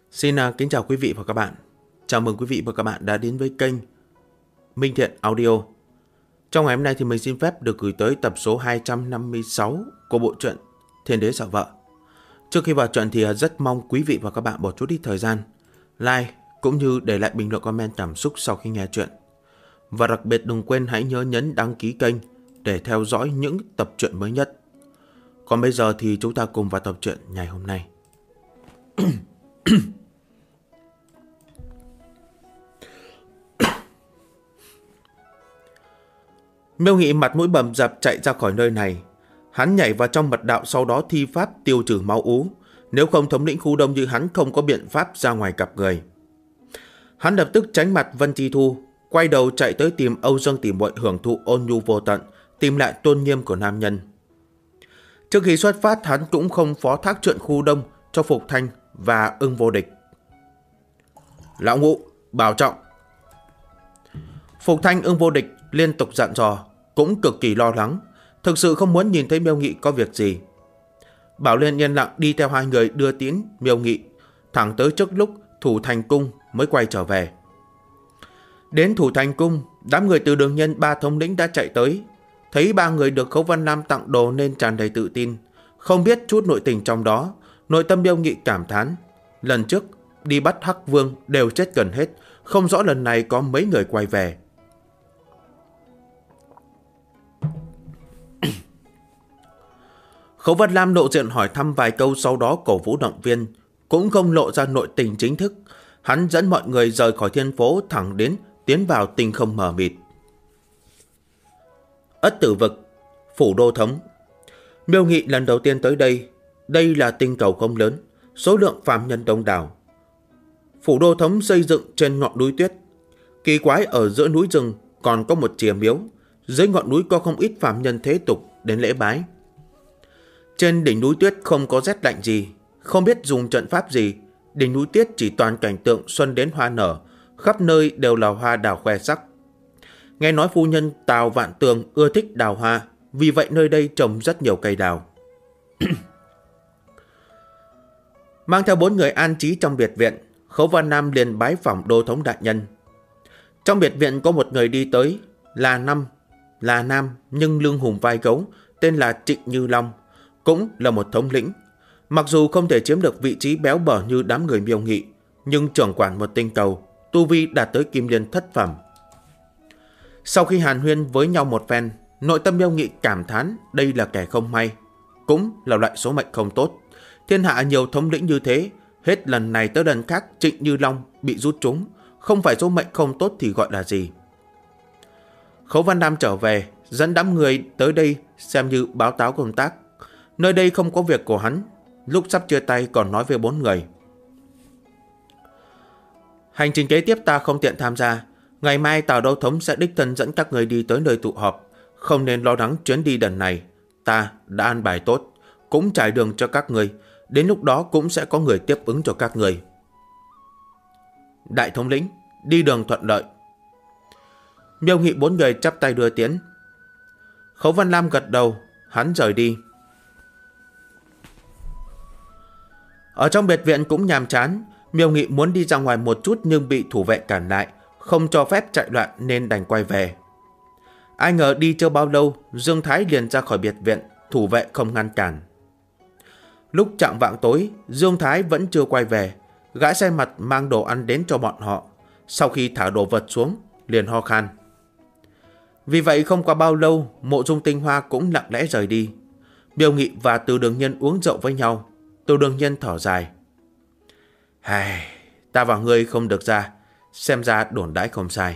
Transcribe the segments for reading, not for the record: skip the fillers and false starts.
Xin kính chào quý vị và các bạn. Chào mừng quý vị và các bạn đã đến với kênh Minh Thiện Audio. Trong ngày hôm nay thì mình xin phép được gửi tới tập số 256 của bộ truyện Thiên Đế Sợ Vợ. Trước khi vào truyện thì rất mong quý vị và các bạn bỏ chút ít thời gian like cũng như để lại bình luận comment cảm xúc sau khi nghe truyện. Và đặc biệt đừng quên hãy nhớ nhấn đăng ký kênh để theo dõi những tập truyện mới nhất. Còn bây giờ thì chúng ta cùng vào tập truyện ngày hôm nay. Miêu Nghị mặt mũi bầm dập chạy ra khỏi nơi này. Hắn nhảy vào trong mật đạo, sau đó thi pháp tiêu trừ máu ú. Nếu không, thống lĩnh khu đông như hắn không có biện pháp ra ngoài gặp người. Hắn lập tức tránh mặt Vân Chi Thu, quay đầu chạy tới tìm Âu Dương Tỷ Muội hưởng thụ ôn nhu vô tận, tìm lại tôn nghiêm của nam nhân. Trước khi xuất phát, hắn cũng không phó thác chuyện khu đông cho Phục Thanh và Ưng Vô Địch. Lão Ngũ, bảo trọng. Phục Thanh, Ưng Vô Địch liên tục dặn dò, cũng cực kỳ lo lắng, thực sự không muốn nhìn thấy Miêu Nghị có việc gì. Bảo Liên yên lặng đi theo hai người đưa tiễn Miêu Nghị, thẳng tới trước lúc Thủ Thành Cung mới quay trở về. Đến Thủ Thành Cung, đám người từ Đường Nhân, ba thống lĩnh đã chạy tới. Thấy ba người được Khấu Văn Lam tặng đồ nên tràn đầy tự tin, không biết chút nội tình trong đó. Nội tâm Miêu Nghị cảm thán, lần trước đi bắt Hắc Vương đều chết gần hết, không rõ lần này có mấy người quay về. Khấu Văn Lam lộ diện hỏi thăm vài câu, sau đó cổ vũ động viên, cũng không lộ ra nội tình chính thức. Hắn dẫn mọi người rời khỏi thiên phố, thẳng đến tiến vào tinh không mờ mịt. Ất Tử Vực, phủ đô thống. Miêu Nghị lần đầu tiên tới đây. Đây là tinh cầu không lớn, số lượng phàm nhân đông đảo. Phủ đô thống xây dựng trên ngọn núi tuyết. Kỳ quái, ở giữa núi rừng còn có một chìa miếu. Dưới ngọn núi có không ít phàm nhân thế tục đến lễ bái. Trên đỉnh núi tuyết không có rét lạnh gì, không biết dùng trận pháp gì. Đỉnh núi tuyết chỉ toàn cảnh tượng xuân đến hoa nở, khắp nơi đều là hoa đào khoe sắc. Nghe nói phu nhân Tào Vạn Tường ưa thích đào hoa, vì vậy nơi đây trồng rất nhiều cây đào. Mang theo 4 người an trí trong biệt viện, Khấu Văn Nam liền bái phỏng đô thống đại nhân. Trong biệt viện có một người đi tới, là nam nhưng lưng hùm vai gấu, tên là Trịnh Như Long, cũng là một thống lĩnh. Mặc dù không thể chiếm được vị trí béo bở như đám người Miêu Nghị, nhưng trưởng quản một tinh cầu, tu vi đạt tới kim liên thất phẩm. Sau khi hàn huyên với nhau một phen, nội tâm Miêu Nghị cảm thán đây là kẻ không may, cũng là loại số mệnh không tốt. Thiên hạ nhiều thống lĩnh như thế, hết lần này tới lần khác Trịnh Như Long bị rút trúng, không phải số mệnh không tốt thì gọi là gì. Khấu Văn Nam trở về, dẫn đám người tới đây xem như báo cáo công tác. Nơi đây không có việc của hắn. Lúc sắp chia tay còn nói với 4 người. Hành trình kế tiếp ta không tiện tham gia. Ngày mai Tào Đô thống sẽ đích thân dẫn các người đi tới nơi tụ họp. Không nên lo lắng chuyến đi lần này. Ta đã an bài tốt, cũng trải đường cho các người. Đến lúc đó cũng sẽ có người tiếp ứng cho các người. Đại thống lĩnh, đi đường thuận lợi. Miêu Nghị 4 người chắp tay đưa tiễn. Khấu Văn Lam gật đầu, hắn rời đi. Ở trong biệt viện cũng nhàm chán. Miêu Nghị muốn đi ra ngoài một chút nhưng bị thủ vệ cản lại, không cho phép chạy loạn nên đành quay về. Ai ngờ đi chưa bao lâu, Dương Thái liền ra khỏi biệt viện, thủ vệ không ngăn cản. Lúc chạng vạng tối, Dương Thái vẫn chưa quay về. Gã sai mặt mang đồ ăn đến cho bọn họ. Sau khi thả đồ vật xuống, liền ho khan. Vì vậy không qua bao lâu, Mộ Dung Tinh Hoa cũng lặng lẽ rời đi. Miêu Nghị và Từ Đường Nhân uống rượu với nhau. Từ Đường Nhân thở dài. Ta và ngươi không được ra, xem ra đồn đãi không sai.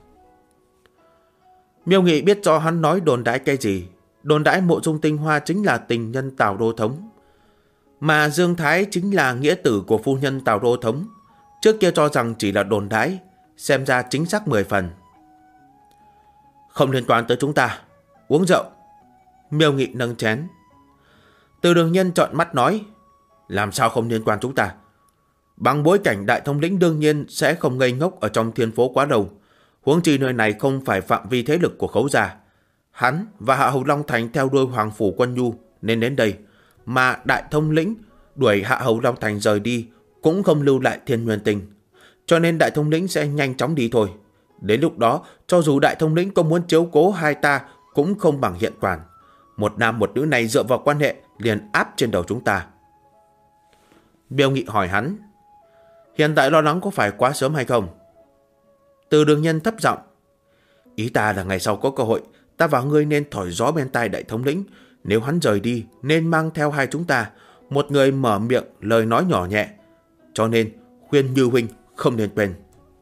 Miêu Nghị biết rõ hắn nói đồn đãi cái gì. Đồn đãi Mộ Dung Tinh Hoa chính là tình nhân Tào Đô thống, mà Dương Thái chính là nghĩa tử của phu nhân Tào Đô thống. Trước kia cho rằng chỉ là đồn đãi, xem ra chính xác 10 phần. Không liên quan tới chúng ta, uống rượu. Miêu Nghị nâng chén. Từ Đường Nhân trợn mắt nói, làm sao không liên quan chúng ta? Bằng bối cảnh đại thống lĩnh đương nhiên sẽ không ngây ngốc ở trong thiên phố quá lâu. Huống chi nơi này không phải phạm vi thế lực của Khấu gia. Hắn và Hạ Hầu Long Thành theo đuôi Hoàng Phủ Quân Nhu nên đến đây, mà đại thống lĩnh đuổi Hạ Hầu Long Thành rời đi cũng không lưu lại Thiên Nguyên Tinh, cho nên đại thống lĩnh sẽ nhanh chóng đi thôi. Đến lúc đó, cho dù đại thống lĩnh có muốn chiếu cố hai ta cũng không bằng hiện quản. Một nam một nữ này dựa vào quan hệ liền áp trên đầu chúng ta. Miêu Nghị hỏi hắn, hiện tại lo lắng có phải quá sớm hay không? Từ Đường Nhân thấp giọng, ý ta là ngày sau có cơ hội, ta và ngươi nên thổi gió bên tai đại thống lĩnh. Nếu hắn rời đi, nên mang theo hai chúng ta. Một người mở miệng lời nói nhỏ nhẹ. Cho nên khuyên Như huynh không nên quên.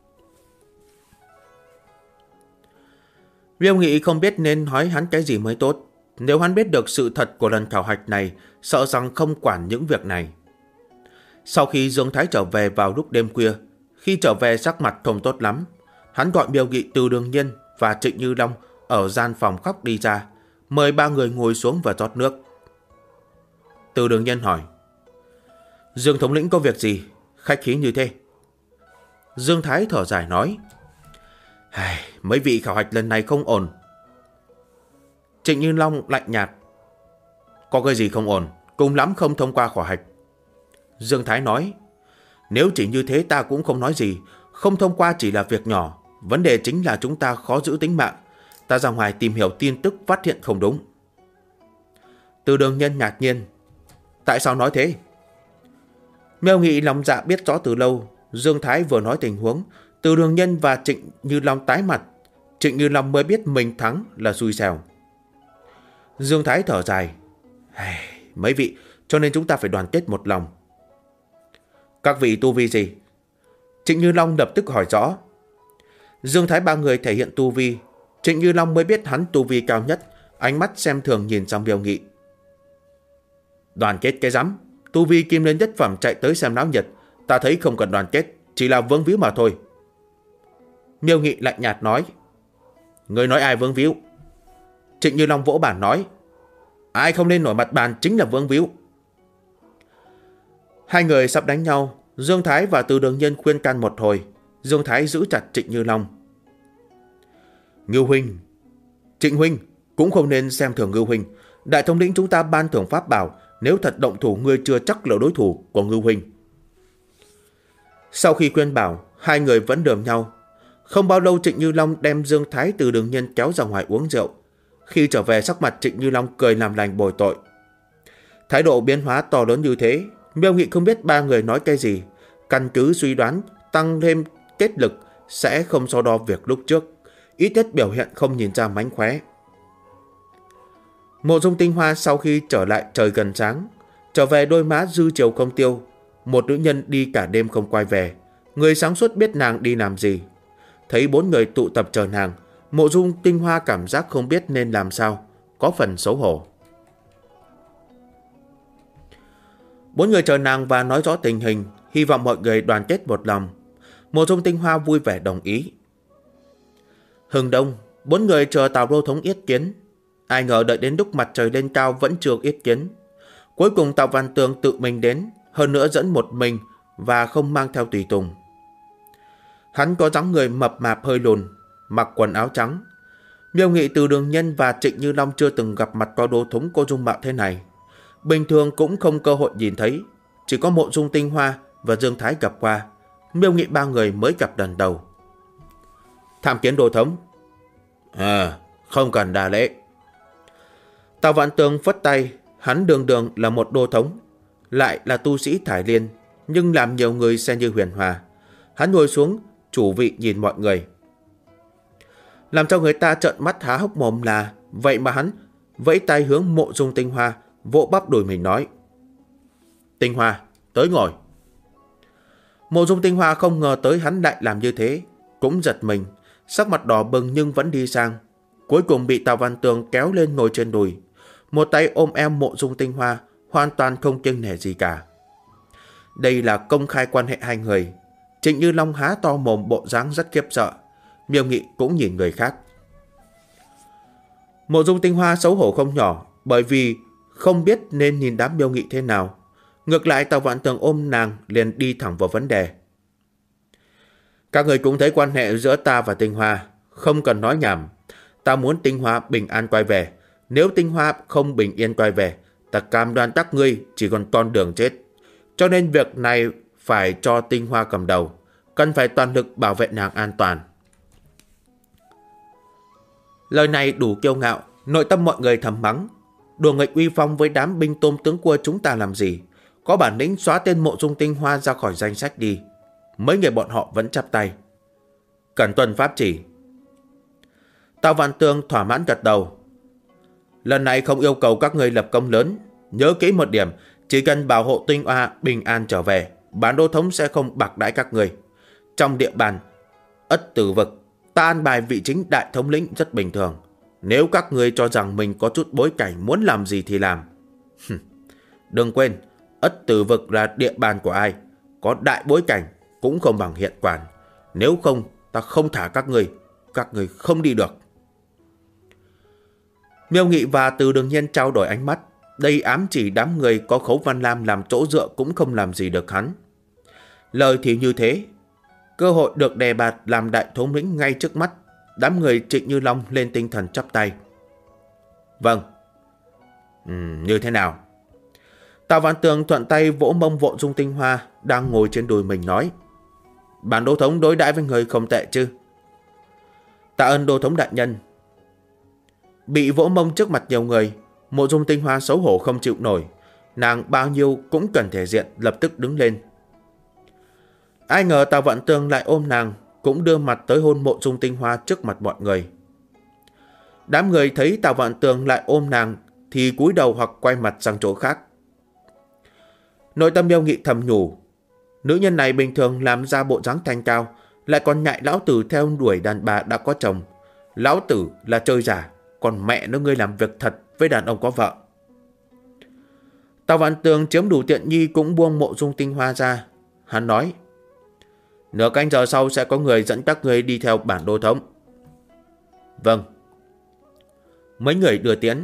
Miêu Nghị không biết nên nói hắn cái gì mới tốt. Nếu hắn biết được sự thật của lần khảo hạch này, sợ rằng không quản những việc này. Sau khi Dương Thái trở về vào lúc đêm khuya, khi trở về sắc mặt không tốt lắm, hắn gọi Miêu Nghị, Từ Đường Nhân và Trịnh Như Long ở gian phòng khóc đi ra, mời ba người ngồi xuống và rót nước. Từ Đường Nhân hỏi, Dương thống lĩnh có việc gì khách khí như thế? Dương Thái thở dài nói, mấy vị khảo hạch lần này không ổn. Trịnh Như Long lạnh nhạt, có cái gì không ổn, cùng lắm không thông qua khảo hạch. Dương Thái nói, nếu chỉ như thế ta cũng không nói gì, không thông qua chỉ là việc nhỏ, vấn đề chính là chúng ta khó giữ tính mạng. Ta ra ngoài tìm hiểu tin tức phát hiện không đúng. Từ Đường Nhân ngạc nhiên, tại sao nói thế? Miêu Nghị lòng dạ biết rõ từ lâu. Dương Thái vừa nói tình huống, Từ Đường Nhân và Trịnh Như Long tái mặt. Trịnh Như Long mới biết mình thắng là xui xẻo. Dương Thái thở dài, mấy vị, cho nên chúng ta phải đoàn kết một lòng. Các vị tu vi gì? Trịnh Như Long lập tức hỏi rõ. Dương Thái ba người thể hiện tu vi. Trịnh Như Long mới biết hắn tu vi cao nhất, ánh mắt xem thường nhìn sang Miêu Nghị. Đoàn kết cái rắm, tu vi kim lên nhất phẩm chạy tới xem náo nhiệt, ta thấy không cần đoàn kết, chỉ là vướng víu mà thôi. Miêu Nghị lạnh nhạt nói, người nói ai vướng víu? Trịnh Như Long vỗ bàn nói, ai không lên nổi mặt bàn chính là vướng víu. Hai người sắp đánh nhau, Dương Thái và Từ Đường Nhân khuyên can một hồi. Dương Thái giữ chặt Trịnh Như Long. Ngưu huynh, Trịnh huynh cũng không nên xem thường Ngưu huynh. Đại thống lĩnh chúng ta ban thưởng pháp bảo, nếu thật động thủ ngươi chưa chắc là đối thủ của Ngưu huynh. Sau khi khuyên bảo, hai người vẫn đờm nhau. Không bao lâu Trịnh Như Long đem Dương Thái, Từ Đường Nhân kéo ra ngoài uống rượu. Khi trở về sắc mặt Trịnh Như Long cười làm lành bồi tội. Thái độ biến hóa to lớn như thế, Miêu Nghị không biết ba người nói cái gì. Căn cứ suy đoán tăng thêm kết lực sẽ không so đo việc lúc trước, ít nhất biểu hiện không nhìn ra mánh khóe. Mộ Dung Tinh Hoa sau khi trở lại trời gần sáng, trở về đôi má dư chiều không tiêu. Một nữ nhân đi cả đêm không quay về, người sáng suốt biết nàng đi làm gì. Thấy bốn người tụ tập chờ nàng, Mộ Dung Tinh Hoa cảm giác không biết nên làm sao, có phần xấu hổ. Bốn người chờ nàng và nói rõ tình hình, hy vọng mọi người đoàn kết một lòng. Mộ Dung Tinh Hoa vui vẻ đồng ý. Hừng đông, bốn người chờ Tào Đô Thống yết kiến. Ai ngờ đợi đến lúc mặt trời lên cao vẫn chưa yết kiến. Cuối cùng Tào Văn Tường tự mình đến, hơn nữa dẫn một mình và không mang theo tùy tùng. Hắn có dáng người mập mạp hơi lùn, mặc quần áo trắng. Miêu Nghị, Từ Đường Nhân và Trịnh Như Long chưa từng gặp mặt Tào Đô Thống có dung mạo thế này. Bình thường cũng không cơ hội nhìn thấy, chỉ có Mộ Dung Tinh Hoa và Dương Thái gặp qua. Miêu Nghị ba người mới gặp lần đầu. Tham kiến Đô Thống. Không cần đa lễ. Tào Vạn Tường phất tay. Hắn đường đường là một đô thống, lại là tu sĩ Thải Liên, nhưng làm nhiều người xem như Huyền Hòa. Hắn ngồi xuống chủ vị nhìn mọi người. Làm cho người ta trợn mắt há hốc mồm là vậy mà hắn vẫy tay hướng Mộ Dung Tinh Hoa, vỗ bắp đùi mình nói, Tinh Hoa, tới ngồi. Mộ Dung Tinh Hoa không ngờ tới hắn lại làm như thế, cũng giật mình, sắc mặt đỏ bừng nhưng vẫn đi sang. Cuối cùng bị Tào Văn Tường kéo lên ngồi trên đùi, một tay ôm em Mộ Dung Tinh Hoa, hoàn toàn không kiêng nể gì cả. Đây là công khai quan hệ hai người. Trịnh Như Long há to mồm bộ dáng rất khiếp sợ. Miêu Nghị cũng nhìn người khác. Mộ Dung Tinh Hoa xấu hổ không nhỏ, bởi vì không biết nên nhìn đám Miêu Nghị thế nào. Ngược lại Tào Vạn Tường ôm nàng liền đi thẳng vào vấn đề. Các người cũng thấy quan hệ giữa ta và Tinh Hoa, không cần nói nhảm. Ta muốn Tinh Hoa bình an quay về. Nếu Tinh Hoa không bình yên quay về, ta cam đoan các ngươi chỉ còn con đường chết. Cho nên việc này phải cho Tinh Hoa cầm đầu, cần phải toàn lực bảo vệ nàng an toàn. Lời này đủ kiêu ngạo, nội tâm mọi người thầm mắng. Đùa nghịch uy phong với đám binh tôm tướng cua chúng ta làm gì? Có bản lĩnh xóa tên Mộ Dung Tinh Hoa ra khỏi danh sách đi. Mấy người bọn họ vẫn chắp tay. Cần tuân pháp chỉ. Tào Vạn Tường thỏa mãn gật đầu. Lần này không yêu cầu các ngươi lập công lớn. Nhớ kỹ một điểm, chỉ cần bảo hộ Tinh Hoa bình an trở về, bản đô thống sẽ không bạc đãi các ngươi. Trong địa bàn Ất Tử Vực, ta an bài vị chính đại thống lĩnh rất bình thường. Nếu các ngươi cho rằng mình có chút bối cảnh muốn làm gì thì làm. Đừng quên, Ất Tử Vực là địa bàn của ai, có đại bối cảnh cũng không bằng hiện quản. Nếu không, ta không thả các ngươi không đi được. Miêu Nghị và Từ Đường Nhiên trao đổi ánh mắt. Đây ám chỉ đám người có Khấu Văn Lam làm chỗ dựa cũng không làm gì được hắn. Lời thì như thế, cơ hội được đề bạt làm đại thống lĩnh ngay trước mắt. Đám người Trịnh Như Long lên tinh thần chắp tay. Vâng. Như thế nào? Tào Vạn Tường thuận tay vỗ mông Mộ Dung Tinh Hoa đang ngồi trên đùi mình nói. Bản đô thống đối đãi với người không tệ chứ? Tạ ơn đô thống đại nhân. Bị vỗ mông trước mặt nhiều người, Mộ Dung Tinh Hoa xấu hổ không chịu nổi. Nàng bao nhiêu cũng cần thể diện, lập tức đứng lên. Ai ngờ Tào Vạn Tường lại ôm nàng, cũng đưa mặt tới hôn Mộ Dung Tinh Hoa trước mặt mọi người. Đám người thấy Tào Vạn Tường lại ôm nàng thì cúi đầu hoặc quay mặt sang chỗ khác. Nội tâm Miêu Nghị thầm nhủ, nữ nhân này bình thường làm ra bộ dáng thanh cao, lại còn nhại lão tử theo đuổi đàn bà đã có chồng. Lão tử là chơi giả, còn mẹ nó ngươi làm việc thật với đàn ông có vợ. Tào Vạn Tường chiếm đủ tiện nghi cũng buông Mộ Dung Tinh Hoa ra. Hắn nói, nửa canh giờ sau sẽ có người dẫn các ngươi đi theo bản đô thống. Vâng. Mấy người đưa tiễn.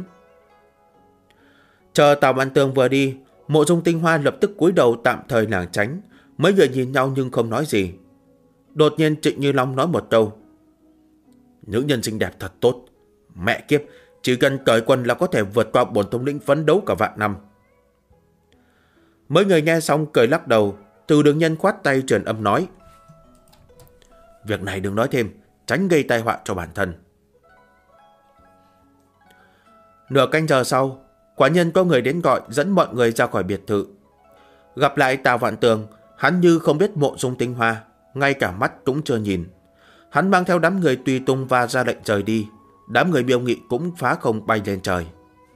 Chờ Tào Vạn Tường vừa đi, Mộ Dung Tinh Hoa lập tức cúi đầu tạm thời lảng tránh. Mấy người nhìn nhau nhưng không nói gì. Đột nhiên Trịnh Như Long nói một câu. Nữ nhân xinh đẹp thật tốt. Mẹ kiếp, chỉ cần cởi quần là có thể vượt qua bổn thống lĩnh phấn đấu cả vạn năm. Mấy người nghe xong cười lắc đầu. Từ Đường Nhân khoát tay truyền âm nói. Việc này đừng nói thêm, tránh gây tai họa cho bản thân. Nửa canh giờ sau, quả nhân có người đến gọi dẫn mọi người ra khỏi biệt thự. Gặp lại Tào Vạn Tường, hắn như không biết Mộ Dung Tinh Hoa, ngay cả mắt cũng chưa nhìn. Hắn mang theo đám người tùy tùng và ra lệnh rời đi. Đám người Miêu Nghị cũng phá không bay lên trời.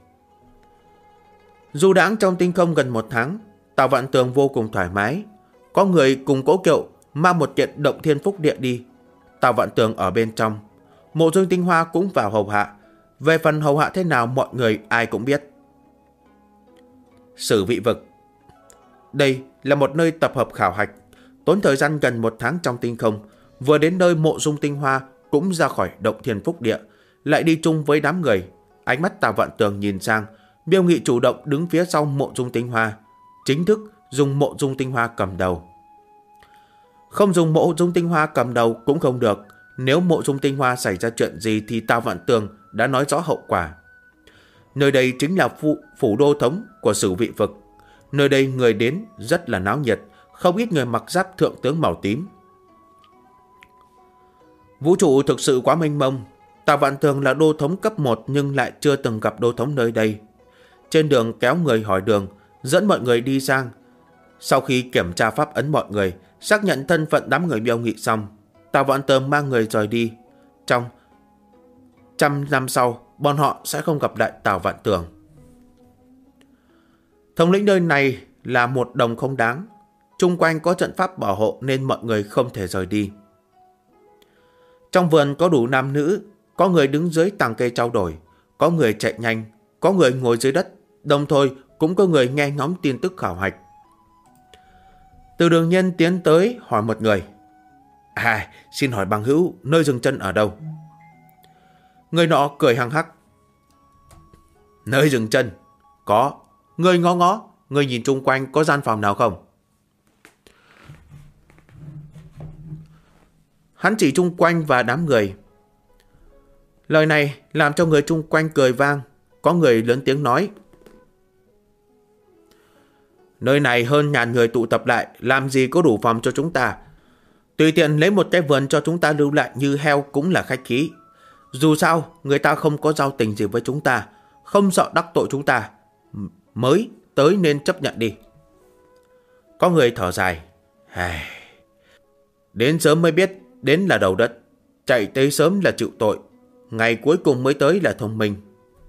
Du đãng trong tinh không gần 1 tháng, Tào Vạn Tường vô cùng thoải mái. Có người cùng Cố Kiệu mang một kiện động thiên phúc địa đi. Tào Vạn Tường ở bên trong. Mộ Dung Tinh Hoa cũng vào hầu hạ. Về phần hầu hạ thế nào mọi người ai cũng biết. Sử Vị Vực. Đây là một nơi tập hợp khảo hạch, tốn thời gian gần 1 tháng trong tinh không. Vừa đến nơi Mộ Dung Tinh Hoa cũng ra khỏi động thiên phúc địa, lại đi chung với đám người. Ánh mắt Tào Vạn Tường nhìn sang, Miêu Nghị chủ động đứng phía sau Mộ Dung Tinh Hoa, chính thức dùng Mộ Dung Tinh Hoa cầm đầu. Không dùng Mộ Dung Tinh Hoa cầm đầu cũng không được. Nếu Mộ Dung Tinh Hoa xảy ra chuyện gì thì Tào Vạn Tường đã nói rõ hậu quả. Nơi đây chính là phủ đô thống của Sử Vị Vực. Nơi đây người đến rất là náo nhiệt, không ít người mặc giáp thượng tướng màu tím. Vũ trụ thực sự quá mênh mông. Tào Vạn Tường là đô thống cấp 1 nhưng lại chưa từng gặp đô thống nơi đây. Trên đường kéo người hỏi đường, dẫn mọi người đi sang. Sau khi kiểm tra pháp ấn mọi người, xác nhận thân phận đám người Miêu Nghị xong, Tào Vạn Tường mang người rời đi. Trong 100 năm sau, bọn họ sẽ không gặp lại Tào Vạn Tường. Thống lĩnh nơi này là một đồng không đáng. Chung quanh có trận pháp bảo hộ nên mọi người không thể rời đi. Trong vườn có đủ nam nữ, có người đứng dưới tàng cây trao đổi, có người chạy nhanh, có người ngồi dưới đất, đồng thời cũng có người nghe ngóng tin tức khảo hạch. Từ Đường Nhân tiến tới hỏi một người. Xin hỏi bằng hữu, nơi dừng chân ở đâu? Người nọ cười hăng hắc. Nơi dừng chân? Có. Người ngó, người nhìn chung quanh có gian phòng nào không? Hắn chỉ chung quanh và đám người. Lời này làm cho người chung quanh cười vang. Có người lớn tiếng nói. Nơi này hơn ngàn người tụ tập lại, làm gì có đủ phòng cho chúng ta. Tùy tiện lấy một cái vườn cho chúng ta lưu lại như heo cũng là khách khí. Dù sao, người ta không có giao tình gì với chúng ta, không sợ đắc tội chúng ta. Mới tới nên chấp nhận đi. Có người thở dài. Đến sớm mới biết, đến là đầu đất. Chạy tới sớm là chịu tội. Ngày cuối cùng mới tới là thông minh.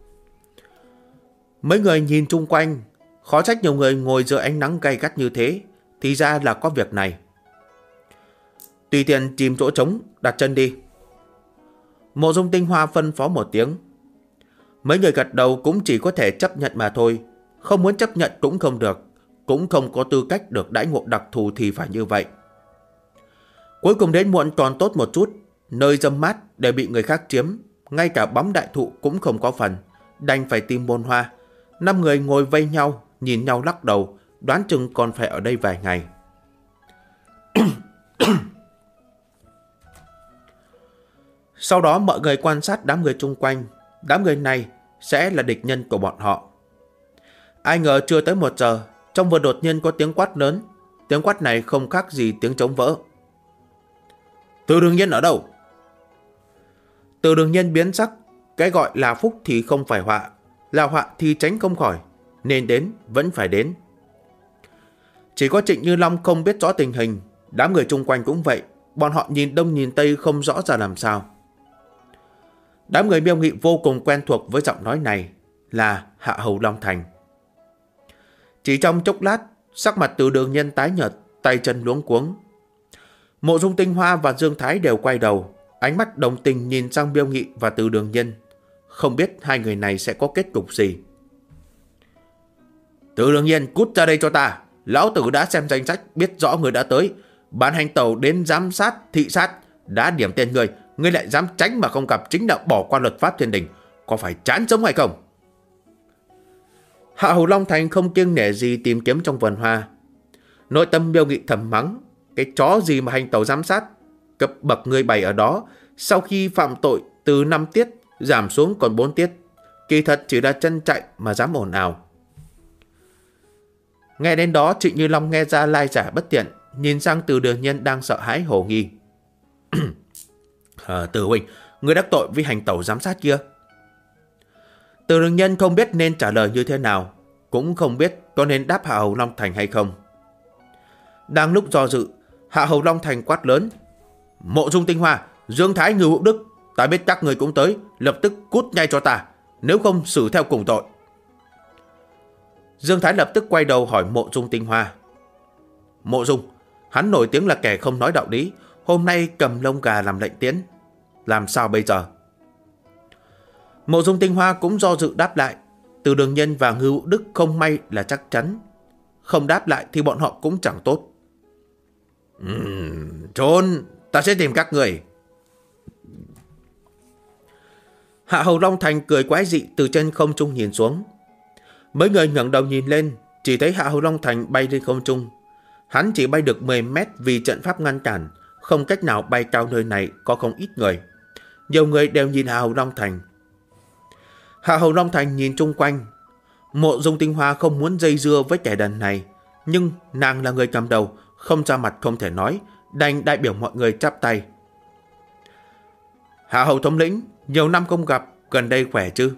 Mấy người nhìn chung quanh, khó trách nhiều người ngồi dưới ánh nắng gay gắt như thế, thì ra là có việc này. Tùy tiện tìm chỗ trống, đặt chân đi. Mộ Dung Tinh Hoa phân phó một tiếng. Mấy người gật đầu cũng chỉ có thể chấp nhận mà thôi. Không muốn chấp nhận cũng không được, cũng không có tư cách được đãi ngộ đặc thù thì phải như vậy. Cuối cùng đến muộn còn tốt một chút, nơi râm mát đều bị người khác chiếm, ngay cả bóng đại thụ cũng không có phần, đành phải tìm bồn hoa. 5 người ngồi vây nhau, nhìn nhau lắc đầu, đoán chừng còn phải ở đây vài ngày. Sau đó mọi người quan sát đám người chung quanh, đám người này sẽ là địch nhân của bọn họ. Ai ngờ chưa tới 1 giờ, trong vườn đột nhiên có tiếng quát lớn. Tiếng quát này không khác gì tiếng trống vỡ. Từ Đường Nhiên ở đâu? Từ Đường Nhiên biến sắc. Cái gọi là phúc thì không phải họa, là họa thì tránh không khỏi, nên đến vẫn phải đến. Chỉ có Trịnh Như Long không biết rõ tình hình, đám người chung quanh cũng vậy, bọn họ nhìn đông nhìn tây không rõ ra làm sao. Đám người Miêu Nghị vô cùng quen thuộc với giọng nói này, là Hạ Hầu Long Thành. Chỉ trong chốc lát, sắc mặt Từ Đường Nhiên tái nhợt, tay chân luống cuống. Mộ Dung Tinh Hoa và Dương Thái đều quay đầu, ánh mắt đồng tình nhìn sang Miêu Nghị và Từ Đường Nhiên, không biết hai người này sẽ có kết cục gì. Từ Đường Nhiên, cút ra đây cho ta. Lão tử đã xem danh sách, biết rõ người đã tới. Ban hành tàu đến giám sát, thị sát, đã điểm tên người, ngươi lại dám tránh mà không gặp, chính là bỏ qua luật pháp thiên đình. Có phải chán sống hay không? Hạ Hầu Long Thành không kiêng nể gì tìm kiếm trong vườn hoa. Nội tâm Miêu Nghị thầm mắng, cái chó gì mà hành tàu giám sát, cấp bậc người bày ở đó, sau khi phạm tội từ 5 tiết giảm xuống còn 4 tiết, kỳ thật chỉ là chân chạy mà dám ồn ào. Nghe đến đó, Trịnh Như Long nghe ra lai giả bất tiện, nhìn sang Từ Đường Nhiên đang sợ hãi hồ nghi. Từ huynh, người đắc tội với hành tẩu giám sát kia. Từ Đường Nhiên không biết nên trả lời như thế nào, cũng không biết có nên đáp Hạ Hầu Long Thành hay không. Đang lúc do dự, Hạ Hầu Long Thành quát lớn. Mộ Dung Tinh Hoa, Dương Thái, Ngưu Hữu Đức, ta biết các người cũng tới, lập tức cút ngay cho ta, nếu không xử theo cùng tội. Dương Thái lập tức quay đầu hỏi Mộ Dung Tinh Hoa. Mộ Dung, hắn nổi tiếng là kẻ không nói đạo lý, hôm nay cầm lông gà làm lệnh tiễn, làm sao bây giờ? Mộ Dung Tinh Hoa cũng do dự đáp lại. Từ Đường Nhiên và Ngưu Hữu Đức không may là chắc chắn, không đáp lại thì bọn họ cũng chẳng tốt. Trốn, ta sẽ tìm các người. Hạ Hầu Long Thành cười quái dị từ trên không trung nhìn xuống. Mấy người ngẩng đầu nhìn lên, chỉ thấy Hạ Hầu Long Thành bay lên không trung. Hắn chỉ bay được 10 mét vì trận pháp ngăn cản, không cách nào bay cao nơi này, có không ít người. Nhiều người đều nhìn Hạ Hầu Long Thành. Hạ Hầu Long Thành nhìn chung quanh. Mộ Dung Tinh Hoa không muốn dây dưa với kẻ đần này, nhưng nàng là người cầm đầu, không ra mặt không thể nói, đành đại biểu mọi người chắp tay. Hạ Hầu thống lĩnh, nhiều năm không gặp, gần đây khỏe chứ?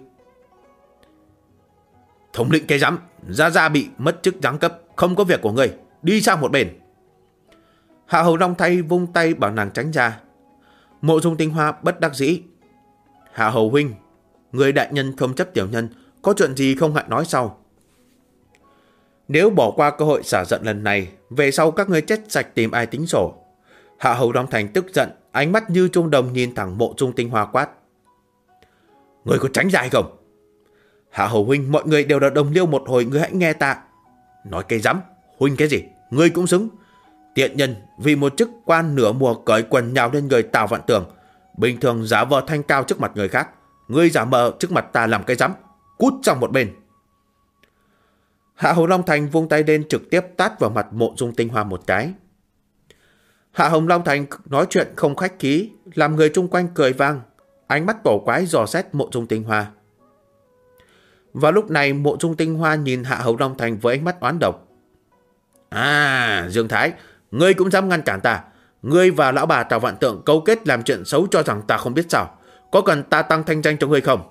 Thống lĩnh cái rắm, Gia bị mất chức giáng cấp, không có việc của người, đi sang một bên. Hạ Hầu Long Thay vung tay bảo nàng tránh ra. Mộ Dung Tinh Hoa bất đắc dĩ. Hạ Hầu huynh, người đại nhân không chấp tiểu nhân, có chuyện gì không ngại nói sau. Nếu bỏ qua cơ hội xả giận lần này, về sau các ngươi chết sạch tìm ai tính sổ. Hạ Hầu Long Thành tức giận, ánh mắt như trung đồng nhìn thẳng Mộ Dung Tinh Hoa quát. Người có tránh ra hay không? Hạ Hầu huynh, mọi người đều là đồng liêu một hồi, ngươi hãy nghe ta. Nói cái rắm, huynh cái gì, ngươi cũng xứng. Tiện nhân vì một chức quan nửa mùa cởi quần nhào lên người Tào Vạn Tường, bình thường giả vờ thanh cao trước mặt người khác, ngươi giả mờ trước mặt ta làm cái rắm, cút sang một bên. Hạ Hầu Long Thành vung tay lên trực tiếp tát vào mặt Mộ Dung Tinh Hoa một cái. Hạ Hầu Long Thành nói chuyện không khách khí, làm người chung quanh cười vang, ánh mắt cổ quái dò xét Mộ Dung Tinh Hoa. Vào lúc này Mộ Dung Tinh Hoa nhìn Hạ Hầu Long Thành với ánh mắt oán độc. À, Dương Thái, ngươi cũng dám ngăn cản ta. Ngươi và lão bà Tào Vạn Tượng cấu kết làm chuyện xấu cho rằng ta không biết sao. Có cần ta tăng thanh danh cho ngươi không?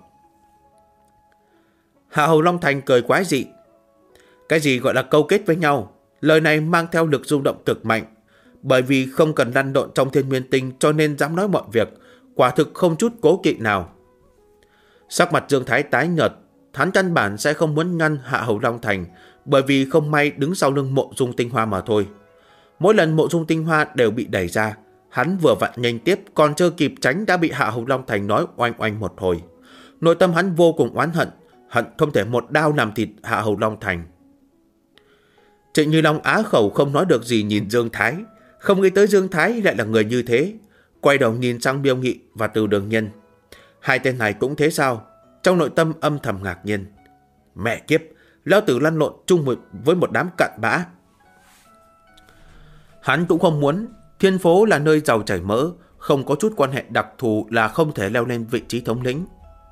Hạ Hầu Long Thành cười quái dị. Cái gì gọi là câu kết với nhau? Lời này mang theo lực rung động cực mạnh. Bởi vì không cần lăn lộn trong Thiên Nguyên Tinh cho nên dám nói mọi việc. Quả thực không chút cố kỵ nào. Sắc mặt Dương Thái tái nhợt. Hắn căn bản sẽ không muốn ngăn Hạ Hầu Long Thành, bởi vì không may đứng sau lưng Mộ Dung Tinh Hoa mà thôi. Mỗi lần Mộ Dung Tinh Hoa đều bị đẩy ra. Hắn vừa vặn nhanh tiếp, còn chưa kịp tránh đã bị Hạ Hầu Long Thành nói oanh oanh một hồi. Nội tâm hắn vô cùng oán hận, hận không thể một đao làm thịt Hạ Hầu Long Thành. Trịnh Như Long á khẩu không nói được gì nhìn Dương Thái. Không nghĩ tới Dương Thái lại là người như thế. Quay đầu nhìn sang Miêu Nghị và Từ Đường Nhân. Hai tên này cũng thế sao? Trong nội tâm âm thầm ngạc nhiên. Mẹ kiếp, lão tử lăn lộn chung với một đám cặn bã. Hắn cũng không muốn. Thiên phố là nơi giàu chảy mỡ, không có chút quan hệ đặc thù là không thể leo lên vị trí thống lĩnh.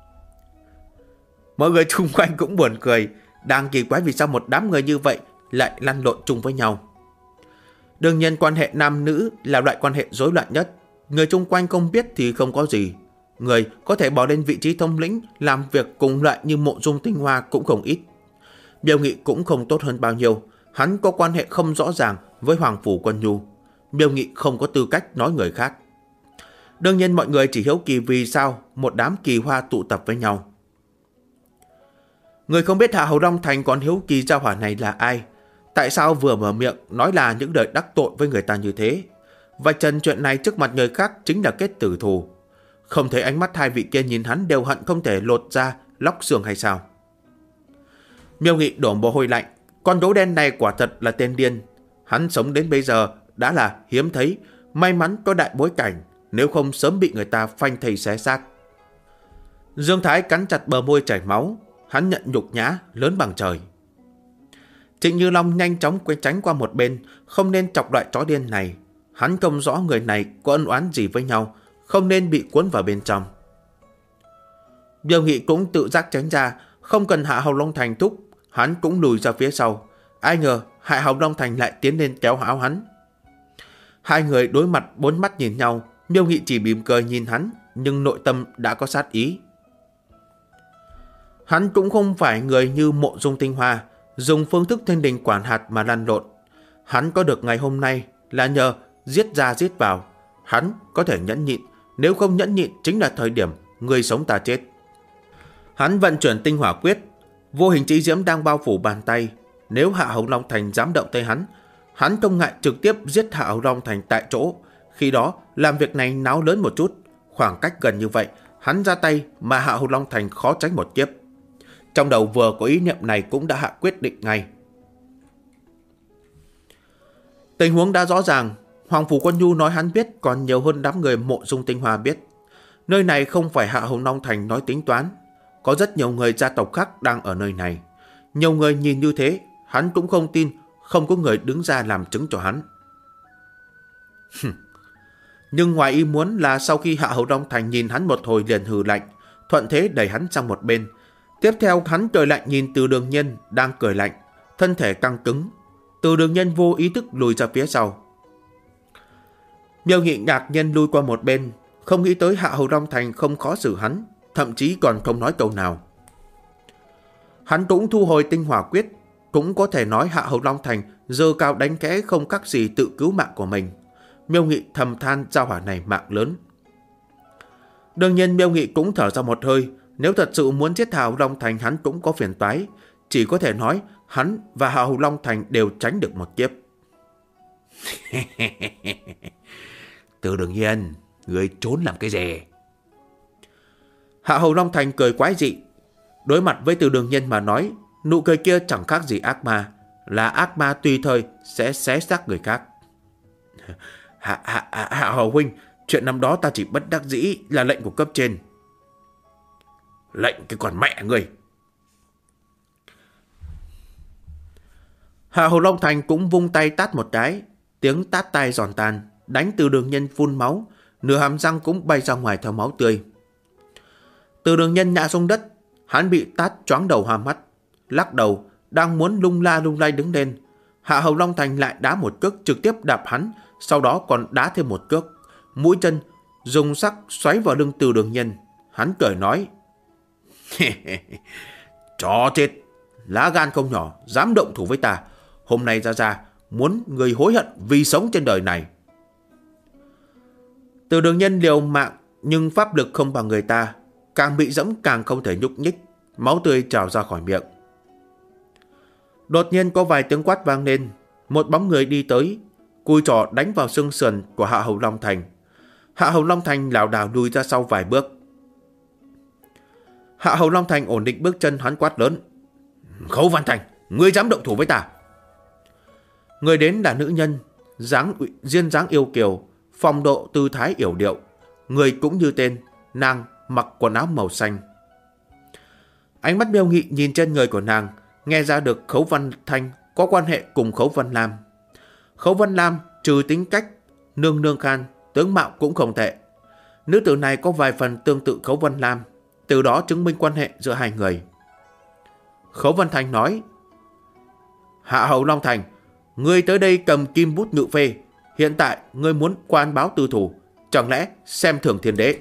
Mọi người xung quanh cũng buồn cười. Đang kỳ quái vì sao một đám người như vậy lại lăn lộn chung với nhau. Đương nhiên quan hệ nam nữ là loại quan hệ rối loạn nhất. Người chung quanh không biết thì không có gì. Người có thể bỏ lên vị trí thống lĩnh làm việc cùng loại như Mộ Dung Tinh Hoa cũng không ít. Miêu Nghị cũng không tốt hơn bao nhiêu. Hắn có quan hệ không rõ ràng với Hoàng Phủ Quân Nhu. Miêu Nghị không có tư cách nói người khác. Đương nhiên mọi người chỉ hiếu kỳ vì sao một đám kỳ hoa tụ tập với nhau. Người không biết Hạ Hầu Long Thành còn hiếu kỳ gia hỏa này là ai. Tại sao vừa mở miệng nói là những lời đắc tội với người ta như thế? Vạch trần chuyện này trước mặt người khác chính là kết tử thù. Không thấy ánh mắt hai vị kia nhìn hắn đều hận không thể lột ra lóc xương hay sao? Miêu Nghị đổ mồ hôi lạnh. Con gấu đen này quả thật là tên điên. Hắn sống đến bây giờ đã là hiếm thấy. May mắn có đại bối cảnh, nếu không sớm bị người ta phanh thây xé xác. Dương Thái cắn chặt bờ môi chảy máu. Hắn nhận nhục nhã lớn bằng trời. Trịnh Như Long nhanh chóng tránh qua một bên. Không nên chọc loại chó điên này. Hắn không rõ người này có ân oán gì với nhau, không nên bị cuốn vào bên trong. Miêu Nghị cũng tự giác tránh ra. Không cần Hạ Hầu Long Thành thúc, hắn cũng lùi ra phía sau. Ai ngờ Hạ Hầu Long Thành lại tiến lên kéo áo hắn. Hai người đối mặt bốn mắt nhìn nhau. Miêu Nghị chỉ mỉm cười nhìn hắn, nhưng nội tâm đã có sát ý. Hắn cũng không phải người như Mộ Dung Tinh Hoa, dùng phương thức thiên đình quản hạt mà lăn lộn. Hắn có được ngày hôm nay là nhờ giết ra giết vào. Hắn có thể nhẫn nhịn, nếu không nhẫn nhịn chính là thời điểm người sống ta chết. Hắn vận chuyển tinh hỏa quyết, vô hình chí diễm đang bao phủ bàn tay. Nếu Hạ Hầu Long Thành dám động tới hắn, hắn không ngại trực tiếp giết Hạ Hầu Long Thành tại chỗ. Khi đó làm việc này náo lớn một chút, khoảng cách gần như vậy, hắn ra tay mà Hạ Hầu Long Thành khó tránh một kiếp. Trong đầu vừa có ý niệm này cũng đã hạ quyết định ngay. Tình huống đã rõ ràng. Hoàng Phủ Quân Nhu nói hắn biết còn nhiều hơn đám người Mộ Dung Tinh Hoa biết. Nơi này không phải Hạ Hầu Long Thành nói tính toán. Có rất nhiều người gia tộc khác đang ở nơi này. Nhiều người nhìn như thế, hắn cũng không tin không có người đứng ra làm chứng cho hắn. Nhưng ngoài ý muốn là sau khi Hạ Hầu Long Thành nhìn hắn một hồi liền hừ lạnh, thuận thế đẩy hắn sang một bên. Tiếp theo hắn cười lạnh nhìn Từ Đường Nhân đang cười lạnh, thân thể căng cứng. Từ Đường Nhân vô ý thức lùi ra phía sau. Miêu Nghị ngạc nhiên lui qua một bên, không nghĩ tới Hạ Hầu Long Thành không khó xử hắn, thậm chí còn không nói câu nào. Hắn cũng thu hồi tinh hỏa quyết, cũng có thể nói Hạ Hầu Long Thành giơ cao đánh khẽ không khác gì tự cứu mạng của mình. Miêu Nghị thầm than gia hỏa này mạng lớn. Đương nhiên Miêu Nghị cũng thở ra một hơi. Nếu thật sự muốn giết Hạ Hầu Long Thành hắn cũng có phiền toái. Chỉ có thể nói hắn và Hạ Hầu Long Thành đều tránh được một kiếp. Từ Đường Nhân, người trốn làm cái gì? Hạ Hầu Long Thành cười quái dị. Đối mặt với Từ Đường Nhân mà nói, nụ cười kia chẳng khác gì ác ma. Là ác ma tùy thời sẽ xé xác người khác. Hạ Hầu huynh, chuyện năm đó ta chỉ bất đắc dĩ là lệnh của cấp trên. Lệnh cái con mẹ người. Hạ Hầu Long Thành cũng vung tay tát một cái. Tiếng tát tay giòn tan, đánh Từ Đường Nhân phun máu. Nửa hàm răng cũng bay ra ngoài theo máu tươi. Từ Đường Nhân ngã xuống đất. Hắn bị tát choáng đầu hoa mắt, lắc đầu, đang muốn lung la lung lay đứng lên. Hạ Hầu Long Thành lại đá một cước trực tiếp đạp hắn, sau đó còn đá thêm một cước. Mũi chân dùng sắc xoáy vào lưng Từ Đường Nhân. Hắn cười nói: chó chết, lá gan không nhỏ, dám động thủ với ta. Hôm nay ra muốn người hối hận vì sống trên đời này. Từ Đường Nhân liều mạng nhưng pháp lực không bằng người ta, càng bị dẫm càng không thể nhúc nhích, máu tươi trào ra khỏi miệng. Đột nhiên có vài tiếng quát vang lên, một bóng người đi tới, cùi trỏ đánh vào xương sườn của Hạ Hầu Long Thành. Hạ Hầu Long Thành lảo đảo lùi ra sau vài bước. Hạ Hầu Long Thành ổn định bước chân, hắn quát lớn: Khấu Văn Thành, ngươi dám động thủ với ta? Người đến là nữ nhân, duyên dáng yêu kiều, phong độ tư thái yểu điệu. Người cũng như tên, nàng mặc quần áo màu xanh. Ánh mắt Miêu Nghị nhìn trên người của nàng, nghe ra được Khấu Văn Thanh có quan hệ cùng Khấu Văn Lam. Khấu Văn Lam trừ tính cách nương nương khan, tướng mạo cũng không tệ. Nữ tử này có vài phần tương tự Khấu Văn Lam, từ đó chứng minh quan hệ giữa hai người. Khấu Văn Thanh nói: Hạ Hầu Long Thành, ngươi tới đây cầm kim bút ngự phê, hiện tại ngươi muốn quan báo tư thủ, chẳng lẽ xem thường thiên đế?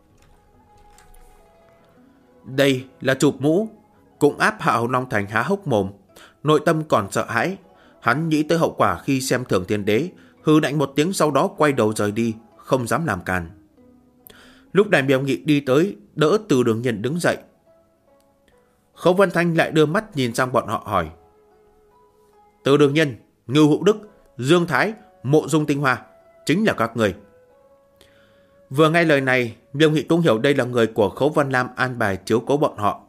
Đây là chụp mũ. Cũng áp Hạ Hầu Long Thành há hốc mồm, nội tâm còn sợ hãi. Hắn nghĩ tới hậu quả khi xem thường thiên đế, hừ lạnh một tiếng, sau đó quay đầu rời đi, không dám làm càn. Lúc này Miêu Nghị đi tới, đỡ Từ Đường Nhân đứng dậy. Khấu Văn Thanh lại đưa mắt nhìn sang bọn họ hỏi: Từ Đường Nhân, Ngưu Hữu Đức, Dương Thái, Mộ Dung Tinh Hoa, chính là các người. Vừa nghe lời này, Miêu Nghị cũng hiểu đây là người của Khấu Văn Lam an bài chiếu cố bọn họ.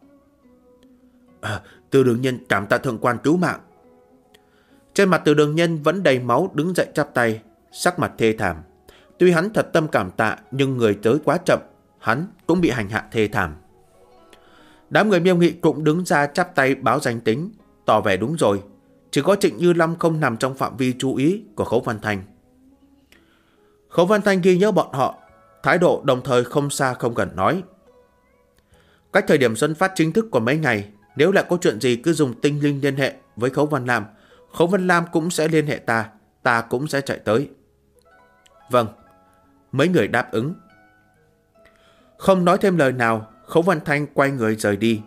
Từ Đường Nhân cảm tạ thượng quan cứu mạng. Trên mặt Từ Đường Nhân vẫn đầy máu, đứng dậy chắp tay, sắc mặt thê thảm. Tuy hắn thật tâm cảm tạ, nhưng người tới quá chậm, hắn cũng bị hành hạ thê thảm. Đám người Miêu Nghị cũng đứng ra chắp tay báo danh tính, tỏ vẻ đúng rồi. Chỉ có Trịnh Như Lâm không nằm trong phạm vi chú ý của Khấu Văn Thanh. Khấu Văn Thanh ghi nhớ bọn họ, thái độ đồng thời không xa không gần nói: Cách thời điểm xuất phát chính thức của mấy ngày, nếu lại có chuyện gì cứ dùng tinh linh liên hệ với Khấu Văn Lam. Khấu Văn Lam cũng sẽ liên hệ ta, ta cũng sẽ chạy tới. Vâng. Mấy người đáp ứng. Không nói thêm lời nào, Khấu Văn Thanh quay người rời đi.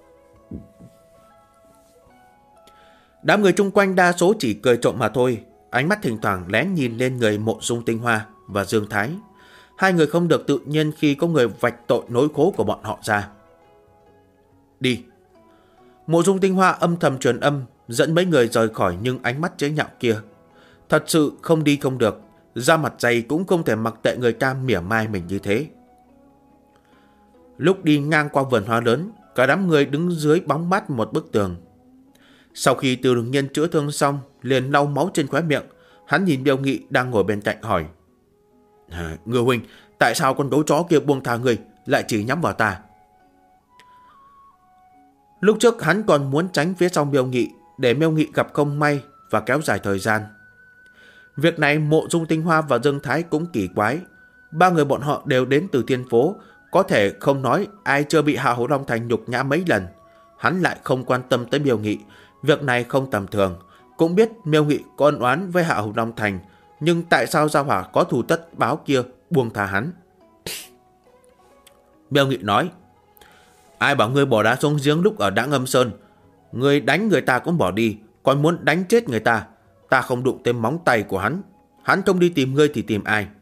Đám người chung quanh đa số chỉ cười trộm mà thôi, ánh mắt thỉnh thoảng lén nhìn lên người Mộ Dung Tinh Hoa và Dương Thái. Hai người không được tự nhiên khi có người vạch tội nỗi khổ của bọn họ ra. Đi. Mộ Dung Tinh Hoa âm thầm truyền âm, dẫn mấy người rời khỏi, nhưng ánh mắt chế nhạo kia thật sự không đi không được. Da mặt dày cũng không thể mặc kệ người ta mỉa mai mình như thế. Lúc đi ngang qua vườn hoa lớn, cả đám người đứng dưới bóng mát một bức tường. Sau khi Từ Đường Nhân chữa thương xong, liền lau máu trên khóe miệng. Hắn nhìn Miêu Nghị đang ngồi bên cạnh hỏi: Ngư huynh, tại sao con gấu chó kia buông tha người, lại chỉ nhắm vào ta? Lúc trước hắn còn muốn tránh phía sau Miêu Nghị, để Miêu Nghị gặp không may và kéo dài thời gian. Việc này Mộ Dung Tinh Hoa và Dương Thái cũng kỳ quái. Ba người bọn họ đều đến từ Thiên Phố, có thể không nói ai chưa bị Hạ Hầu Long Thành nhục nhã mấy lần. Hắn lại không quan tâm tới Miêu Nghị, việc này không tầm thường. Cũng biết Miêu Nghị có ân oán với Hạ Hầu Long Thành, nhưng tại sao gia hỏa có thù tất báo kia buông tha hắn? Miêu Nghị nói: Ai bảo ngươi bỏ đá xuống giếng lúc ở Đãng Âm Sơn? Ngươi đánh người ta cũng bỏ đi, còn muốn đánh chết người ta. Ta không đụng tới móng tay của hắn. Hắn không đi tìm ngươi thì tìm ai?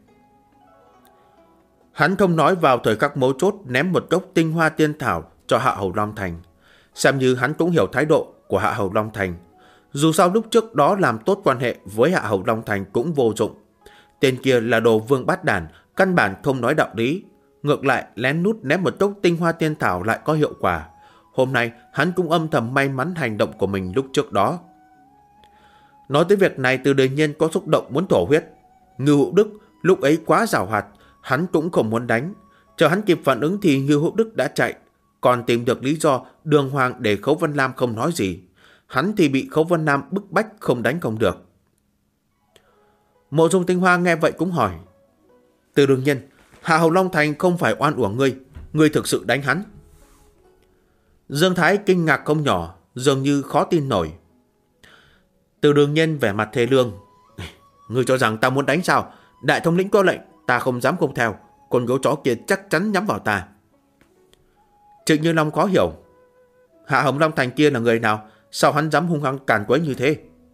Hắn không nói vào thời khắc mấu chốt ném một cốc tinh hoa tiên thảo cho Hạ Hầu Long Thành. Xem như hắn cũng hiểu thái độ của Hạ Hầu Long Thành. Dù sao lúc trước đó làm tốt quan hệ với Hạ Hầu Long Thành cũng vô dụng. Tên kia là đồ vương bát đản, căn bản không nói đạo lý. Ngược lại lén nút ném một cốc tinh hoa tiên thảo lại có hiệu quả. Hôm nay hắn cũng âm thầm may mắn hành động của mình lúc trước đó. Nói tới việc này, Từ Đường Nhân có xúc động muốn thổ huyết. Ngưu Hữu Đức lúc ấy quá giàu hoạt, hắn cũng không muốn đánh. Chờ hắn kịp phản ứng thì Ngưu Hữu Đức đã chạy, còn tìm được lý do đường hoàng để Khấu Văn Lam không nói gì. Hắn thì bị Khấu Văn Lam bức bách không đánh không được. Mộ Dung Tinh Hoa nghe vậy cũng hỏi: Từ Đường Nhân, Hạ Hầu Long Thành không phải oan uổng ngươi, ngươi thực sự đánh hắn? Dương Thái kinh ngạc không nhỏ, dường như khó tin nổi. Từ Đường Nhân vẻ mặt thê lương. Ngươi cho rằng ta muốn đánh sao? Đại thống lĩnh có lệnh, ta không dám không theo. Con gấu chó kia chắc chắn nhắm vào ta. Trịnh Như Long khó hiểu. Hạ Hồng Long Thành kia là người nào? Sao hắn dám hung hăng càn quấy như thế?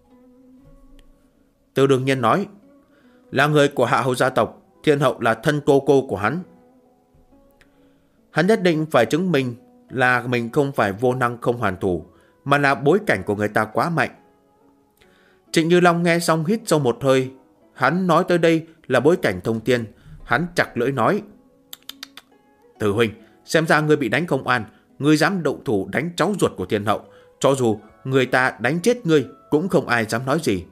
Từ Đường Nhân nói, là người của Hạ Hầu gia tộc. Thiên hậu là thân cô của hắn. Hắn nhất định phải chứng minh là mình không phải vô năng không hoàn thủ, mà là bối cảnh của người ta quá mạnh. Trịnh Như Long nghe xong hít sâu một hơi. Hắn nói tới đây là bối cảnh thông thiên. Hắn chặt lưỡi nói, Từ huynh, xem ra ngươi bị đánh không an. Ngươi dám động thủ đánh cháu ruột của thiên hậu. Cho dù người ta đánh chết ngươi cũng không ai dám nói gì.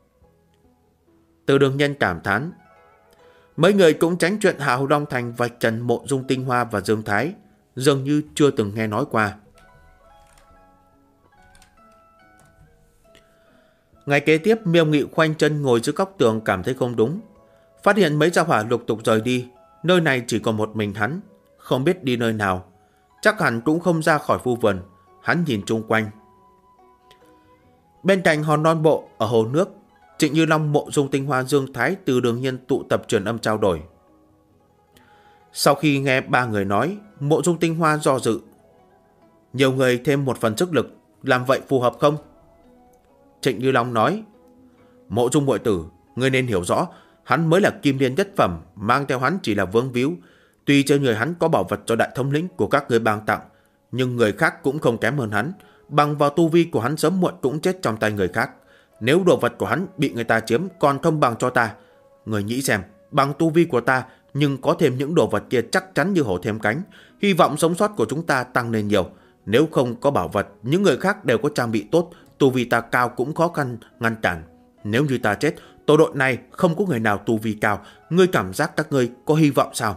Từ Đường Nhân cảm thán. Mấy người cũng tránh chuyện Hạ Hầu Long Thành vạch trần Mộ Dung Tinh Hoa và Dương Thái, dường như chưa từng nghe nói qua. Ngày kế tiếp, Miêu Nghị khoanh chân ngồi dưới góc tường cảm thấy không đúng. Phát hiện mấy gia hỏa lục tục rời đi, nơi này chỉ còn một mình hắn, không biết đi nơi nào. Chắc hẳn cũng không ra khỏi khu vườn. Hắn nhìn chung quanh. Bên cạnh hòn non bộ ở hồ nước, Trịnh Như Long, Mộ Dung Tinh Hoa, Dương Thái, Từ Đường Nhân tụ tập truyền âm trao đổi. Sau khi nghe ba người nói, Mộ Dung Tinh Hoa do dự. Nhiều người thêm một phần sức lực, làm vậy phù hợp không? Trịnh Như Long nói, Mộ Dung muội tử, ngươi nên hiểu rõ, hắn mới là kim liên nhất phẩm, mang theo hắn chỉ là vướng víu. Tuy trên người hắn có bảo vật cho đại thống lĩnh của các ngươi ban tặng, nhưng người khác cũng không kém hơn hắn. Bằng vào tu vi của hắn sớm muộn cũng chết trong tay người khác. Nếu đồ vật của hắn bị người ta chiếm còn không bằng cho ta, người nghĩ xem, bằng tu vi của ta nhưng có thêm những đồ vật kia chắc chắn như hổ thêm cánh. Hy vọng sống sót của chúng ta tăng lên nhiều. Nếu không có bảo vật, những người khác đều có trang bị tốt, tu vi ta cao cũng khó khăn ngăn cản. Nếu như ta chết, tổ đội này không có người nào tu vi cao, ngươi cảm giác các ngươi có hy vọng sao?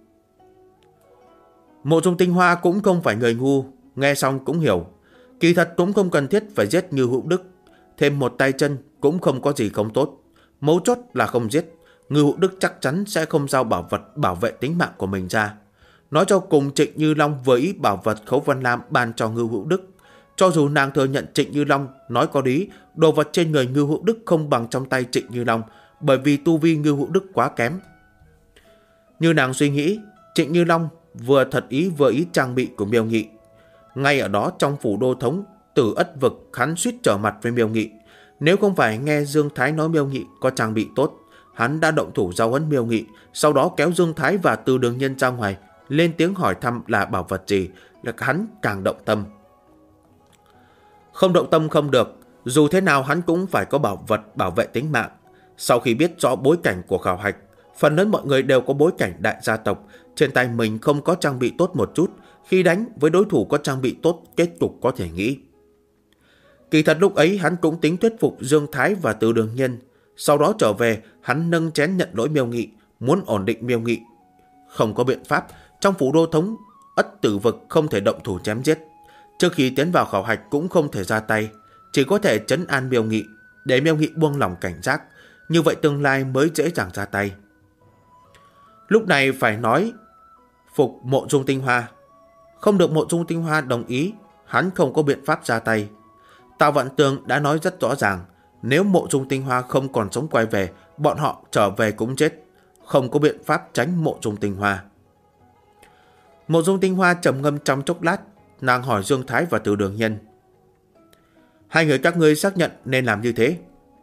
Mộ Dung Tinh Hoa cũng không phải người ngu, nghe xong cũng hiểu. Kỳ thật cũng không cần thiết phải giết Ngưu Hữu Đức. Thêm một tay chân cũng không có gì không tốt. Mấu chốt là không giết. Ngưu Hữu Đức chắc chắn sẽ không giao bảo vật bảo vệ tính mạng của mình ra. Nói cho cùng, Trịnh Như Long với ý bảo vật Khấu Vân Lam ban cho Ngưu Hữu Đức. Cho dù nàng thừa nhận Trịnh Như Long nói có lý, đồ vật trên người Ngưu Hữu Đức không bằng trong tay Trịnh Như Long, bởi vì tu vi Ngưu Hữu Đức quá kém. Như nàng suy nghĩ, Trịnh Như Long vừa thật ý vừa ý trang bị của Miêu Nghị. Ngay ở đó trong phủ đô thống Tử Ất Vực, hắn suýt trở mặt với Miêu Nghị. Nếu không phải nghe Dương Thái nói Miêu Nghị có trang bị tốt, hắn đã động thủ giao huấn Miêu Nghị, sau đó kéo Dương Thái và Từ Đường Nhân ra ngoài, lên tiếng hỏi thăm là bảo vật gì, là hắn càng động tâm. Không động tâm không được, dù thế nào hắn cũng phải có bảo vật bảo vệ tính mạng. Sau khi biết rõ bối cảnh của khảo hạch, phần lớn mọi người đều có bối cảnh đại gia tộc, trên tay mình không có trang bị tốt một chút, khi đánh với đối thủ có trang bị tốt, kết cục có thể nghĩ. Kỳ thật lúc ấy hắn cũng tính thuyết phục Dương Thái và Từ Đường Nhân. Sau đó trở về, hắn nâng chén nhận lỗi Miêu Nghị, muốn ổn định Miêu Nghị. Không có biện pháp, trong phủ đô thống Ất Tử Vực không thể động thủ chém giết. Trước khi tiến vào khảo hạch cũng không thể ra tay, chỉ có thể trấn an Miêu Nghị, để Miêu Nghị buông lòng cảnh giác. Như vậy tương lai mới dễ dàng ra tay. Lúc này phải nói phục Mộ Dung Tinh Hoa. Không được Mộ Dung Tinh Hoa đồng ý, hắn không có biện pháp ra tay. Tào Vận Tường đã nói rất rõ ràng, nếu Mộ Dung Tinh Hoa không còn sống quay về, bọn họ trở về cũng chết, không có biện pháp tránh Mộ Dung Tinh Hoa. Mộ Dung Tinh Hoa trầm ngâm trong chốc lát, nàng hỏi Dương Thái và Từ Đường Nhân, hai người các ngươi xác nhận nên làm như thế?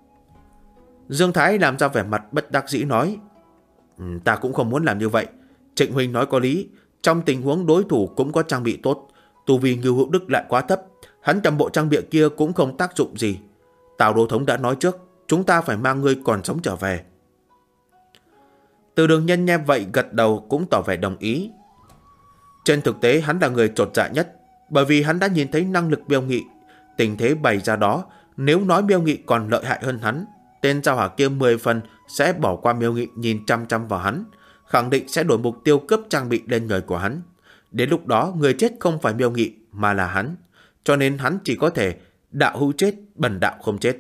Dương Thái làm ra vẻ mặt bất đắc dĩ nói, ta cũng không muốn làm như vậy. Trịnh huynh nói có lý, trong tình huống đối thủ cũng có trang bị tốt, tu vi Ngưu Hữu Đức lại quá thấp, hắn cầm bộ trang bị kia cũng không tác dụng gì. Tào đô thống đã nói trước, chúng ta phải mang ngươi còn sống trở về. Từ Đường Nhân nghe vậy gật đầu cũng tỏ vẻ đồng ý. Trên thực tế hắn là người chột dạ nhất, bởi vì hắn đã nhìn thấy năng lực Miêu Nghị. Tình thế bày ra đó, nếu nói Miêu Nghị còn lợi hại hơn hắn, tên giao hỏa kia 10 phần sẽ bỏ qua Miêu Nghị nhìn chăm chăm vào hắn, khẳng định sẽ đổi mục tiêu cướp trang bị lên người của hắn. Đến lúc đó người chết không phải Miêu Nghị mà là hắn, cho nên hắn chỉ có thể đạo hữu chết, bần đạo không chết.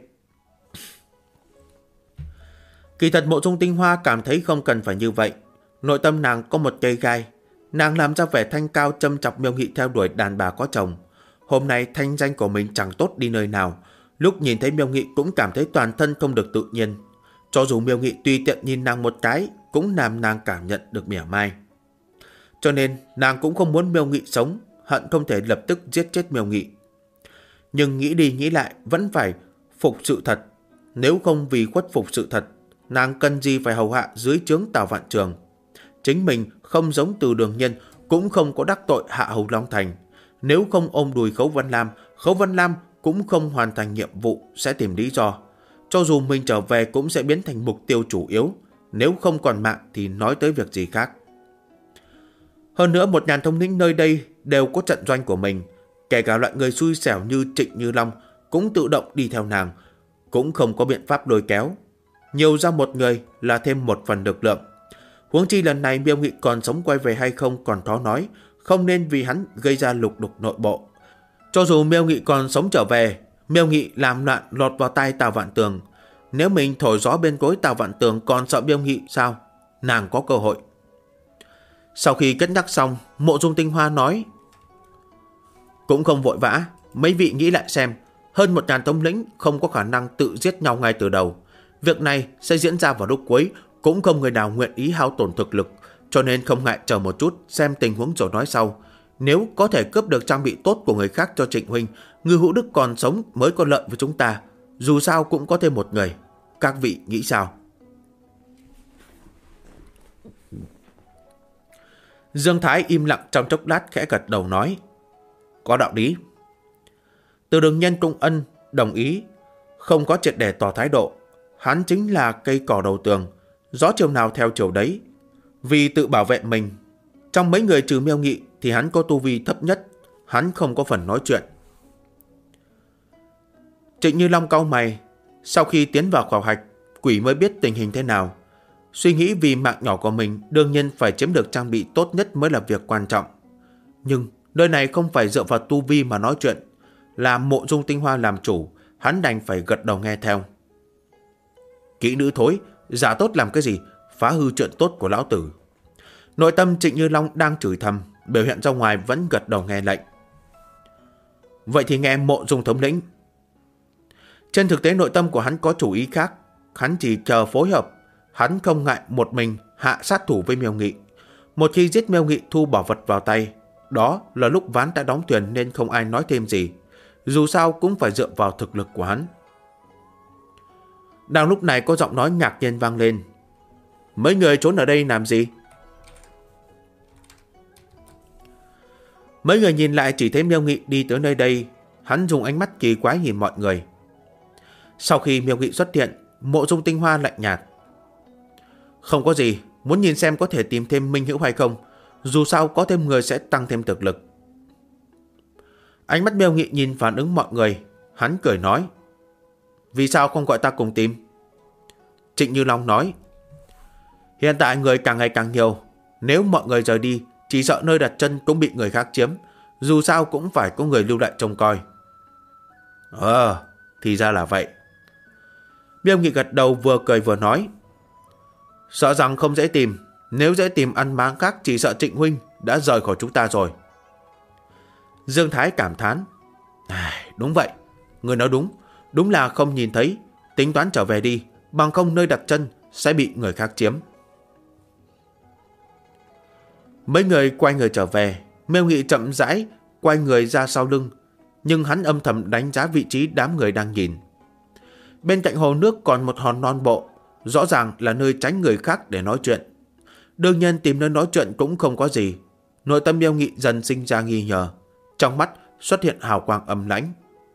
Kỳ thật Mộ Dung Tinh Hoa cảm thấy không cần phải như vậy. Nội tâm nàng có một cây gai. Nàng làm ra vẻ thanh cao châm chọc Miêu Nghị theo đuổi đàn bà có chồng. Hôm nay thanh danh của mình chẳng tốt đi nơi nào. Lúc nhìn thấy Miêu Nghị cũng cảm thấy toàn thân không được tự nhiên. Cho dù Miêu Nghị tùy tiện nhìn nàng một cái cũng làm nàng cảm nhận được mỉa mai. Cho nên nàng cũng không muốn Miêu Nghị sống, hận không thể lập tức giết chết Miêu Nghị. Nhưng nghĩ đi nghĩ lại vẫn phải phục sự thật. Nếu không vì khuất phục sự thật, nàng cần gì phải hầu hạ dưới trướng Tào Vạn Trường. Chính mình không giống Từ Đường Nhân, cũng không có đắc tội Hạ Hầu Long Thành. Nếu không ôm đùi Khấu Vân Lam cũng không hoàn thành nhiệm vụ, sẽ tìm lý do. Cho dù mình trở về cũng sẽ biến thành mục tiêu chủ yếu. Nếu không còn mạng thì nói tới việc gì khác. Hơn nữa 1000 thống lĩnh nơi đây đều có trận doanh của mình. Kể cả loại người xui xẻo như Trịnh Như Long cũng tự động đi theo nàng, cũng không có biện pháp lôi kéo. Nhiều ra một người là thêm một phần lực lượng. Huống chi lần này Miêu Nghị còn sống quay về hay không còn khó nói, không nên vì hắn gây ra lục đục nội bộ. Cho dù Miêu Nghị còn sống trở về, Miêu Nghị làm loạn lọt vào tay Tào Vạn Tường. Nếu mình thổi gió bên gối Tào Vạn Tường còn sợ Miêu Nghị sao? Nàng có cơ hội. Sau khi cất nhắc xong, Mộ Dung Tinh Hoa nói: cũng không vội vã, mấy vị nghĩ lại xem, hơn 1000 thống lĩnh không có khả năng tự giết nhau ngay từ đầu. Việc này sẽ diễn ra vào lúc cuối, cũng không người nào nguyện ý hao tổn thực lực, cho nên không ngại chờ một chút xem tình huống rồi nói sau. Nếu có thể cướp được trang bị tốt của người khác cho Trịnh huynh, Ngư Hữu Đức còn sống mới có lợi với chúng ta. Dù sao cũng có thêm một người. Các vị nghĩ sao? Dương Thái im lặng trong chốc lát, khẽ gật đầu nói: có đạo lý. Từ Đường Nhân Trung ân đồng ý, không có triệt để tỏ thái độ. Hắn chính là cây cỏ đầu tường, gió chiều nào theo chiều đấy. Vì tự bảo vệ mình, trong mấy người trừ Miêu Nghị thì hắn có tu vi thấp nhất, hắn không có phần nói chuyện. Trịnh Như Long cau mày. Sau khi tiến vào khảo hạch, quỷ mới biết tình hình thế nào. Suy nghĩ vì mạng nhỏ của mình, đương nhiên phải chiếm được trang bị tốt nhất mới là việc quan trọng. Nhưng nơi này không phải dựa vào tu vi mà nói chuyện. Là Mộ Dung Tinh Hoa làm chủ, hắn đành phải gật đầu nghe theo. Kỹ nữ thối, giả tốt làm cái gì, phá hư chuyện tốt của lão tử. Nội tâm Trịnh Như Long đang chửi thầm, biểu hiện ra ngoài vẫn gật đầu nghe lệnh. Vậy thì nghe Mộ Dung thống lĩnh. Trên thực tế nội tâm của hắn có chủ ý khác, hắn chỉ chờ phối hợp. Hắn không ngại một mình hạ sát thủ với Miêu Nghị. Một khi giết Miêu Nghị thu bảo vật vào tay, đó là lúc ván đã đóng thuyền nên không ai nói thêm gì. Dù sao cũng phải dựa vào thực lực của hắn. Đang lúc này có giọng nói ngạc nhiên vang lên: mấy người trốn ở đây làm gì? Mấy người nhìn lại chỉ thấy Miêu Nghị đi tới nơi đây. Hắn dùng ánh mắt kỳ quái nhìn mọi người. Sau khi Miêu Nghị xuất hiện, Mộ Dung Tinh Hoa lạnh nhạt: không có gì, muốn nhìn xem có thể tìm thêm minh hữu hay không. Dù sao có thêm người sẽ tăng thêm thực lực. Ánh mắt Miêu Nghị nhìn phản ứng mọi người. Hắn cười nói: vì sao không gọi ta cùng tìm? Trịnh Như Long nói: hiện tại người càng ngày càng nhiều, nếu mọi người rời đi chỉ sợ nơi đặt chân cũng bị người khác chiếm. Dù sao cũng phải có người lưu lại trông coi. Thì ra là vậy. Miêu Nghị gật đầu, vừa cười vừa nói: sợ rằng không dễ tìm. Nếu dễ tìm ăn máng khác chỉ sợ Trịnh huynh đã rời khỏi chúng ta rồi. Dương Thái cảm thán: đúng vậy, người nói đúng. Đúng là không nhìn thấy. Tính toán trở về đi, bằng không nơi đặt chân sẽ bị người khác chiếm. Mấy người quay người trở về. Miêu Nghị chậm rãi quay người ra sau lưng, nhưng hắn âm thầm đánh giá vị trí đám người đang nhìn. Bên cạnh hồ nước còn một hòn non bộ, rõ ràng là nơi tránh người khác để nói chuyện. Đương nhiên tìm nơi nói chuyện cũng không có gì. Nội tâm Miêu Nghị dần sinh ra nghi ngờ, trong mắt xuất hiện hào quang âm lãnh.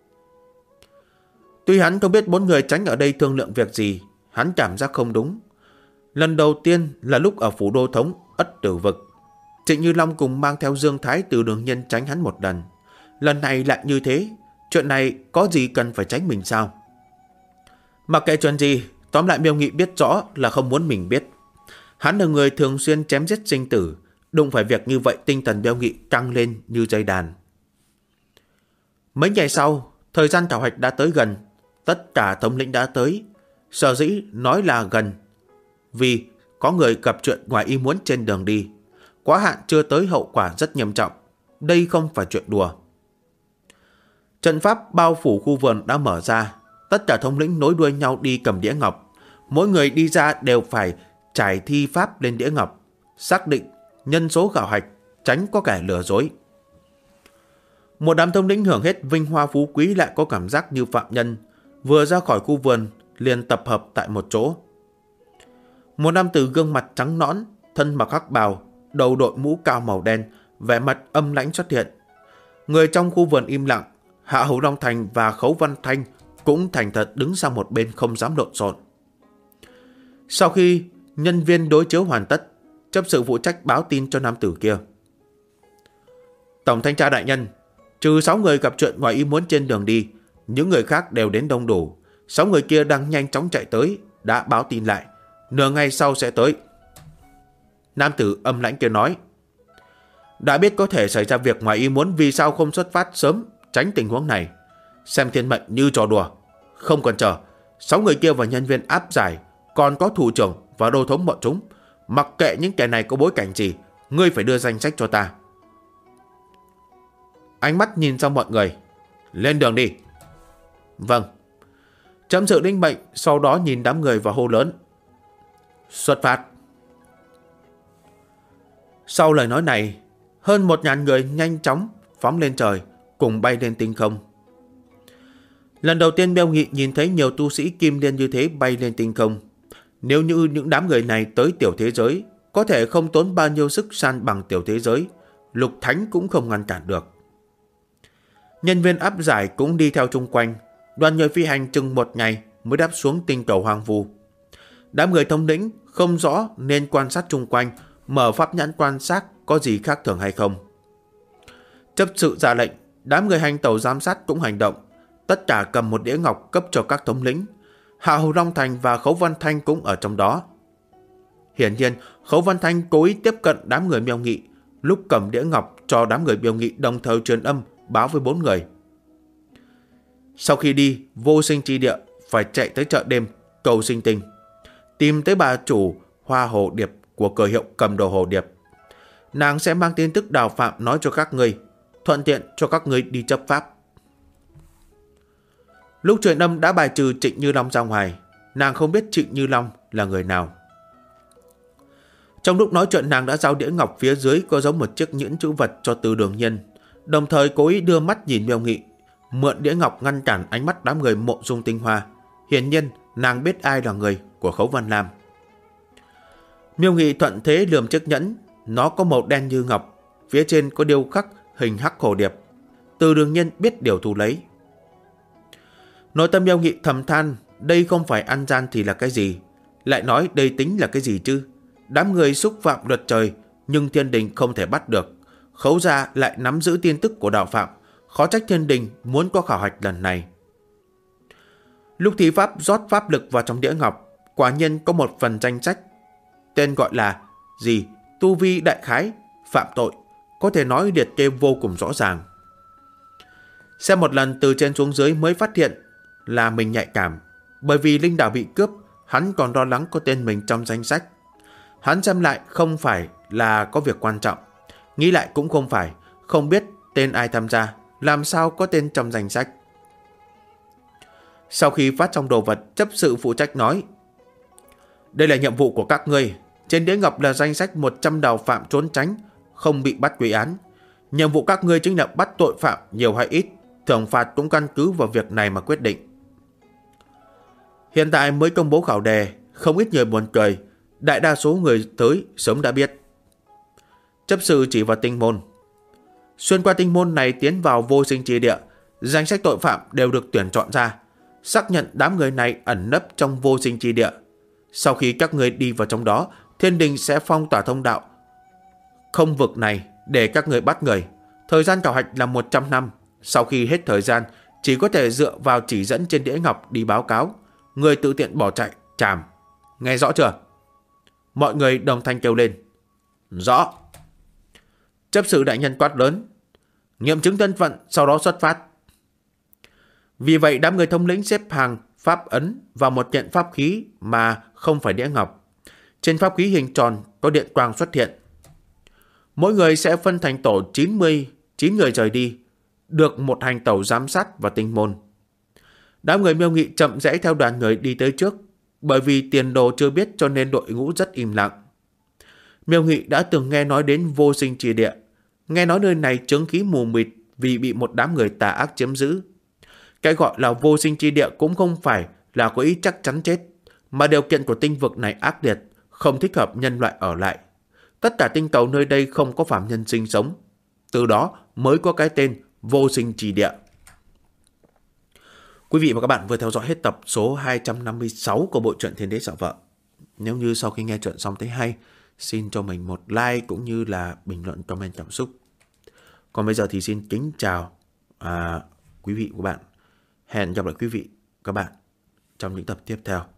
Tuy hắn không biết 4 người tránh ở đây thương lượng việc gì, hắn cảm giác không đúng. Lần đầu tiên là lúc ở phủ đô thống Ất Tử Vực, Trịnh Như Long cùng mang theo Dương Thái Từ Đường Nhân tránh hắn một lần. Lần này lại như thế. Chuyện này có gì cần phải tránh mình sao? Mặc kệ chuyện gì, tóm lại Miêu Nghị biết rõ là không muốn mình biết. Hắn là người thường xuyên chém giết sinh tử, đụng phải việc như vậy tinh thần Miêu Nghị căng lên như dây đàn. Mấy ngày sau, thời gian khảo hạch đã tới gần. Tất cả thống lĩnh đã tới. Sở dĩ nói là gần vì có người gặp chuyện ngoài ý muốn trên đường đi. Quá hạn chưa tới hậu quả rất nghiêm trọng. Đây không phải chuyện đùa. Trận pháp bao phủ khu vườn đã mở ra. Tất cả thống lĩnh nối đuôi nhau đi cầm đĩa ngọc. Mỗi người đi ra đều phải trải thi pháp lên đĩa ngọc, xác định nhân số khảo hạch, tránh có kẻ lừa dối. Một đám thống lĩnh hưởng hết vinh hoa phú quý lại có cảm giác như phạm nhân, vừa ra khỏi khu vườn liền tập hợp tại một chỗ. Một nam tử gương mặt trắng nõn, thân mặc hắc bào, đầu đội mũ cao màu đen, vẻ mặt âm lãnh xuất hiện. Người trong khu vườn im lặng, Hạ Hầu Long Thành và Khấu Văn Thanh cũng thành thật đứng sang một bên không dám lộn xộn. Sau khi nhân viên đối chiếu hoàn tất, chấp sự phụ trách báo tin cho nam tử kia. Tổng thanh tra đại nhân, trừ 6 người gặp chuyện ngoài ý muốn trên đường đi, những người khác đều đến đông đủ. 6 người kia đang nhanh chóng chạy tới, đã báo tin lại, nửa ngày sau sẽ tới. Nam tử âm lãnh kia nói. Đã biết có thể xảy ra việc ngoài ý muốn, vì sao không xuất phát sớm tránh tình huống này? Xem thiên mệnh như trò đùa. Không cần chờ, 6 người kia và nhân viên áp giải, còn có thủ trưởng và đô thống bọn chúng. Mặc kệ những kẻ này có bối cảnh gì, ngươi phải đưa danh sách cho ta. Ánh mắt nhìn sang mọi người. Lên đường đi. Vâng. Chấm sự đinh mệnh, sau đó nhìn đám người và hô lớn. Xuất phát. Sau lời nói này, hơn 1000 người nhanh chóng phóng lên trời, cùng bay lên tinh không. Lần đầu tiên Miêu Nghị nhìn thấy nhiều tu sĩ kim liên như thế bay lên tinh không. Nếu như những đám người này tới tiểu thế giới, có thể không tốn bao nhiêu sức san bằng tiểu thế giới, Lục Thánh cũng không ngăn cản được. Nhân viên áp giải cũng đi theo chung quanh. Đoàn người phi hành chừng 1 ngày mới đáp xuống tinh cầu hoang vu. Đám người thống lĩnh không rõ nên quan sát chung quanh, mở pháp nhãn quan sát có gì khác thường hay không. Chấp sự ra lệnh, đám người hành tẩu giám sát cũng hành động. Tất cả cầm một đĩa ngọc cấp cho các thống lĩnh. Hạ Hầu Long Thành và Khấu Văn Thanh cũng ở trong đó. Hiển nhiên, Khấu Văn Thanh cố ý tiếp cận đám người Miêu Nghị, lúc cầm đĩa ngọc cho đám người Miêu Nghị đồng thời truyền âm báo với 4 người. Sau khi đi vô sinh chi địa, phải chạy tới chợ đêm cầu sinh tinh, tìm tới bà chủ Hoa Hồ Điệp của cửa hiệu cầm đồ Hồ Điệp. Nàng sẽ mang tin tức Đào Phạm nói cho các ngươi, thuận tiện cho các ngươi đi chấp pháp. Lúc truyền âm đã bài trừ Trịnh Như Long ra ngoài. Nàng không biết Trịnh Như Long là người nào. Trong lúc nói chuyện, nàng đã giao đĩa ngọc phía dưới có giống một chiếc nhẫn chữ vật cho Từ Đường Nhân, đồng thời cố ý đưa mắt nhìn Miêu Nghị, mượn đĩa ngọc ngăn cản ánh mắt đám người Mộ Dung Tinh Hoa. Hiển nhiên nàng biết ai là người của Khấu Văn Lam. Miêu Nghị thuận thế lườm chiếc nhẫn, nó có màu đen như ngọc, phía trên có điêu khắc hình hắc hồ điệp. Từ Đường Nhân biết điều thu lấy. Nội tâm Miêu Nghị thầm than, đây không phải ăn gian thì là cái gì? Lại nói đây tính là cái gì chứ? Đám người xúc phạm luật trời, nhưng thiên đình không thể bắt được. Khấu gia lại nắm giữ tin tức của đạo phạm, khó trách thiên đình muốn có khảo hạch lần này. Lúc thi pháp rót pháp lực vào trong đĩa ngọc, quả nhiên có một phần danh sách, tên gọi là gì? Tu vi đại khái, phạm tội, có thể nói liệt kê vô cùng rõ ràng. Xem một lần từ trên xuống dưới mới phát hiện là mình nhạy cảm, bởi vì linh đảo bị cướp, hắn còn lo lắng có tên mình trong danh sách. Hắn xem lại không phải là có việc quan trọng, nghĩ lại cũng không phải, không biết tên ai tham gia, làm sao có tên trong danh sách. Sau khi phát trong đồ vật, chấp sự phụ trách nói: đây là nhiệm vụ của các ngươi. Trên đĩa ngọc là danh sách 100 đào phạm trốn tránh, không bị bắt quy án. Nhiệm vụ các ngươi chính là bắt tội phạm nhiều hay ít, thưởng phạt cũng căn cứ vào việc này mà quyết định. Hiện tại mới công bố khảo đề, không ít người buồn cười, đại đa số người tới sớm đã biết. Chấp sự chỉ vào tinh môn. Xuyên qua tinh môn này tiến vào vô sinh chi địa, danh sách tội phạm đều được tuyển chọn ra, xác nhận đám người này ẩn nấp trong vô sinh chi địa. Sau khi các ngươi đi vào trong đó, thiên đình sẽ phong tỏa thông đạo không vực này để các ngươi bắt người. Thời gian khảo hạch là 100 năm. Sau khi hết thời gian, chỉ có thể dựa vào chỉ dẫn trên đĩa ngọc đi báo cáo. Người tự tiện bỏ chạy, trảm. Nghe rõ chưa? Mọi người đồng thanh kêu lên. Rõ. Chấp sự đại nhân quát lớn. Nghiệm chứng thân phận, sau đó xuất phát. Vì vậy đám người thống lĩnh xếp hàng pháp ấn vào một kiện pháp khí mà không phải đĩa ngọc. Trên pháp khí hình tròn có điện quang xuất hiện. Mỗi người sẽ phân thành tổ 99 người rời đi. được một hành tẩu giám sát và tinh môn. Đám người Miêu Nghị chậm rãi theo đoàn người đi tới trước, bởi vì tiền đồ chưa biết cho nên đội ngũ rất im lặng. Miêu Nghị đã từng nghe nói đến Vô Sinh Chi Địa, nghe nói nơi này chướng khí mù mịt vì bị một đám người tà ác chiếm giữ. Cái gọi là Vô Sinh Chi Địa cũng không phải là có ý chắc chắn chết, mà điều kiện của tinh vực này ác liệt, không thích hợp nhân loại ở lại. Tất cả tinh cầu nơi đây không có phàm nhân sinh sống, từ đó mới có cái tên Vô Sinh Chi Địa. Quý vị và các bạn vừa theo dõi hết tập số 256 của bộ truyện Thiên Đế Sợ Vợ. Nếu như sau khi nghe truyện xong thấy hay, xin cho mình một like cũng như là bình luận comment cảm xúc. Còn bây giờ thì xin kính chào quý vị và các bạn. Hẹn gặp lại quý vị và các bạn trong những tập tiếp theo.